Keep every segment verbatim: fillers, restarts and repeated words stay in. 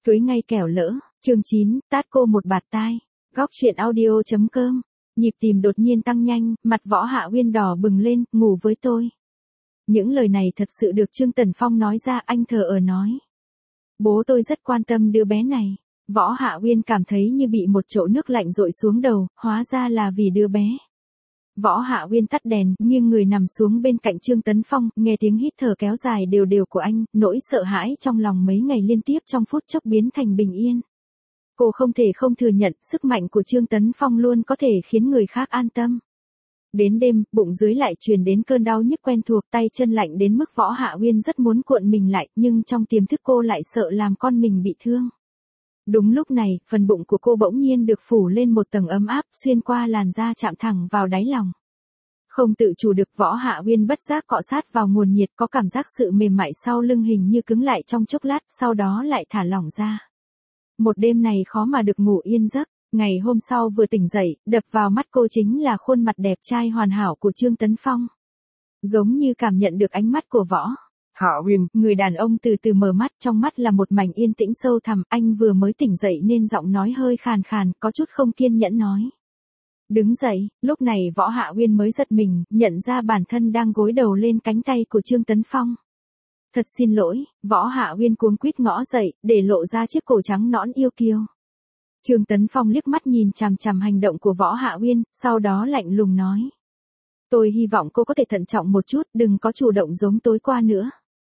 Cưới ngay kẻo lỡ, chương chín, tát cô một bạt tai. Góc truyện audio.com. Nhịp tìm đột nhiên tăng nhanh, mặt Võ Hạ Uyên đỏ bừng lên, ngủ với tôi. Những lời này thật sự được Trương Tần Phong nói ra, anh thờ ở nói. Bố tôi rất quan tâm đứa bé này. Võ Hạ Uyên cảm thấy như bị một chậu nước lạnh dội xuống đầu, hóa ra là vì đứa bé. Võ Hạ Uyên tắt đèn, nghiêng người nằm xuống bên cạnh Trương Tấn Phong, nghe tiếng hít thở kéo dài đều đều của anh, nỗi sợ hãi trong lòng mấy ngày liên tiếp trong phút chốc biến thành bình yên. Cô không thể không thừa nhận, sức mạnh của Trương Tấn Phong luôn có thể khiến người khác an tâm. Đến đêm, bụng dưới lại truyền đến cơn đau nhức quen thuộc, tay chân lạnh đến mức Võ Hạ Uyên rất muốn cuộn mình lại, nhưng trong tiềm thức cô lại sợ làm con mình bị thương. Đúng lúc này, phần bụng của cô bỗng nhiên được phủ lên một tầng ấm áp, xuyên qua làn da chạm thẳng vào đáy lòng. Không tự chủ được, Võ Hạ Uyên bất giác cọ sát vào nguồn nhiệt, có cảm giác sự mềm mại sau lưng hình như cứng lại trong chốc lát, sau đó lại thả lỏng ra. Một đêm này khó mà được ngủ yên giấc, ngày hôm sau vừa tỉnh dậy, đập vào mắt cô chính là khuôn mặt đẹp trai hoàn hảo của Trương Tấn Phong. Giống như cảm nhận được ánh mắt của Võ Hạ Uyên, người đàn ông từ từ mở mắt, trong mắt là một mảnh yên tĩnh sâu thẳm, anh vừa mới tỉnh dậy nên giọng nói hơi khàn khàn, có chút không kiên nhẫn nói. Đứng dậy, lúc này Võ Hạ Uyên mới giật mình, nhận ra bản thân đang gối đầu lên cánh tay của Trương Tấn Phong. Thật xin lỗi, Võ Hạ Uyên cuống quýt ngõ dậy, để lộ ra chiếc cổ trắng nõn yêu kiêu. Trương Tấn Phong liếc mắt nhìn chằm chằm hành động của Võ Hạ Uyên, sau đó lạnh lùng nói. Tôi hy vọng cô có thể thận trọng một chút, đừng có chủ động giống tối qua nữa.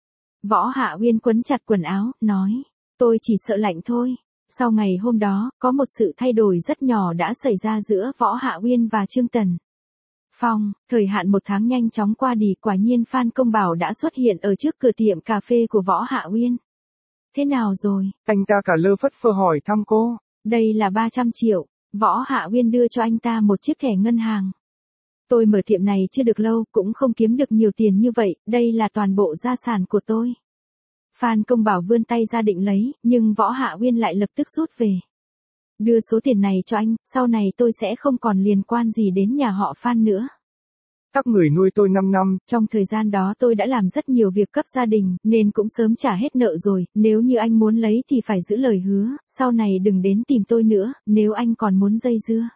Võ Hạ Uyên quấn chặt quần áo, nói, tôi chỉ sợ lạnh thôi. Sau ngày hôm đó, có một sự thay đổi rất nhỏ đã xảy ra giữa Võ Hạ Uyên và Trương Tần Phong. Thời hạn một tháng nhanh chóng qua đi, quả nhiên Phan Công Bảo đã xuất hiện ở trước cửa tiệm cà phê của Võ Hạ Uyên. Thế nào rồi? Anh ta cả lơ phất phơ hỏi thăm cô. Đây là ba trăm triệu. Võ Hạ Uyên đưa cho anh ta một chiếc thẻ ngân hàng. Tôi mở tiệm này chưa được lâu, cũng không kiếm được nhiều tiền như vậy, đây là toàn bộ gia sản của tôi. Phan Công Bảo vươn tay ra định lấy, nhưng Võ Hạ Uyên lại lập tức rút về. Đưa số tiền này cho anh, sau này tôi sẽ không còn liên quan gì đến nhà họ Phan nữa. Các người nuôi tôi năm năm. Trong thời gian đó tôi đã làm rất nhiều việc cấp gia đình, nên cũng sớm trả hết nợ rồi, nếu như anh muốn lấy thì phải giữ lời hứa, sau này đừng đến tìm tôi nữa, nếu anh còn muốn dây dưa.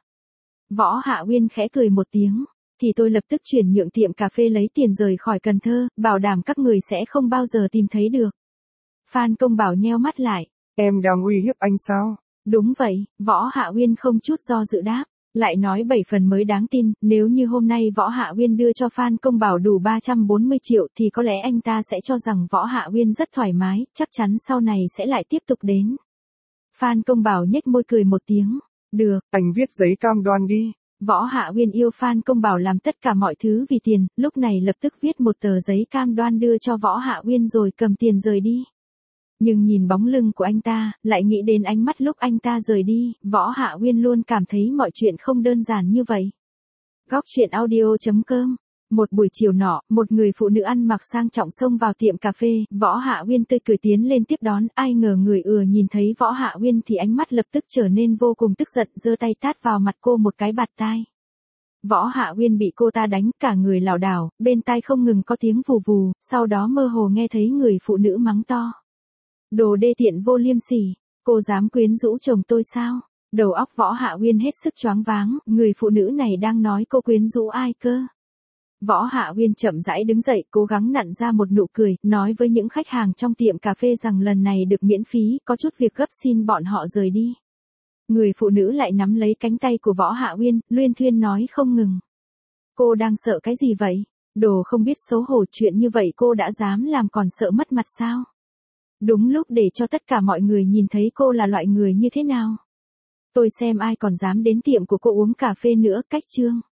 Võ Hạ Uyên khẽ cười một tiếng, thì tôi lập tức chuyển nhượng tiệm cà phê lấy tiền rời khỏi Cần Thơ, bảo đảm các người sẽ không bao giờ tìm thấy được. Phan Công Bảo nheo mắt lại. Em đang uy hiếp anh sao? Đúng vậy, Võ Hạ Uyên không chút do dự đáp. Lại nói bảy phần mới đáng tin, nếu như hôm nay Võ Hạ Uyên đưa cho Phan Công Bảo đủ ba trăm bốn mươi triệu thì có lẽ anh ta sẽ cho rằng Võ Hạ Uyên rất thoải mái, chắc chắn sau này sẽ lại tiếp tục đến. Phan Công Bảo nhếch môi cười một tiếng. Được, anh viết giấy cam đoan đi. Võ Hạ Uyên yêu Phan Công Bảo làm tất cả mọi thứ vì tiền, lúc này lập tức viết một tờ giấy cam đoan đưa cho Võ Hạ Uyên rồi cầm tiền rời đi. Nhưng nhìn bóng lưng của anh ta, lại nghĩ đến ánh mắt lúc anh ta rời đi, Võ Hạ Uyên luôn cảm thấy mọi chuyện không đơn giản như vậy. Góc truyện audio.com. Một buổi chiều nọ, một người phụ nữ ăn mặc sang trọng xông vào tiệm cà phê, Võ Hạ Uyên tươi cười tiến lên tiếp đón, ai ngờ người ừa nhìn thấy Võ Hạ Uyên thì ánh mắt lập tức trở nên vô cùng tức giận, giơ tay tát vào mặt cô một cái bạt tai. Võ Hạ Uyên bị cô ta đánh, cả người lảo đảo, bên tai không ngừng có tiếng vù vù, sau đó mơ hồ nghe thấy người phụ nữ mắng to. Đồ đê tiện vô liêm sỉ, cô dám quyến rũ chồng tôi sao? Đầu óc Võ Hạ Uyên hết sức choáng váng, người phụ nữ này đang nói cô quyến rũ ai cơ? Võ Hạ Uyên chậm rãi đứng dậy, cố gắng nặn ra một nụ cười, nói với những khách hàng trong tiệm cà phê rằng lần này được miễn phí, có chút việc gấp xin bọn họ rời đi. Người phụ nữ lại nắm lấy cánh tay của Võ Hạ Uyên, luyên thuyên nói không ngừng. Cô đang sợ cái gì vậy? Đồ không biết xấu hổ, chuyện như vậy cô đã dám làm còn sợ mất mặt sao? Đúng lúc để cho tất cả mọi người nhìn thấy cô là loại người như thế nào. Tôi xem ai còn dám đến tiệm của cô uống cà phê nữa, cách chương.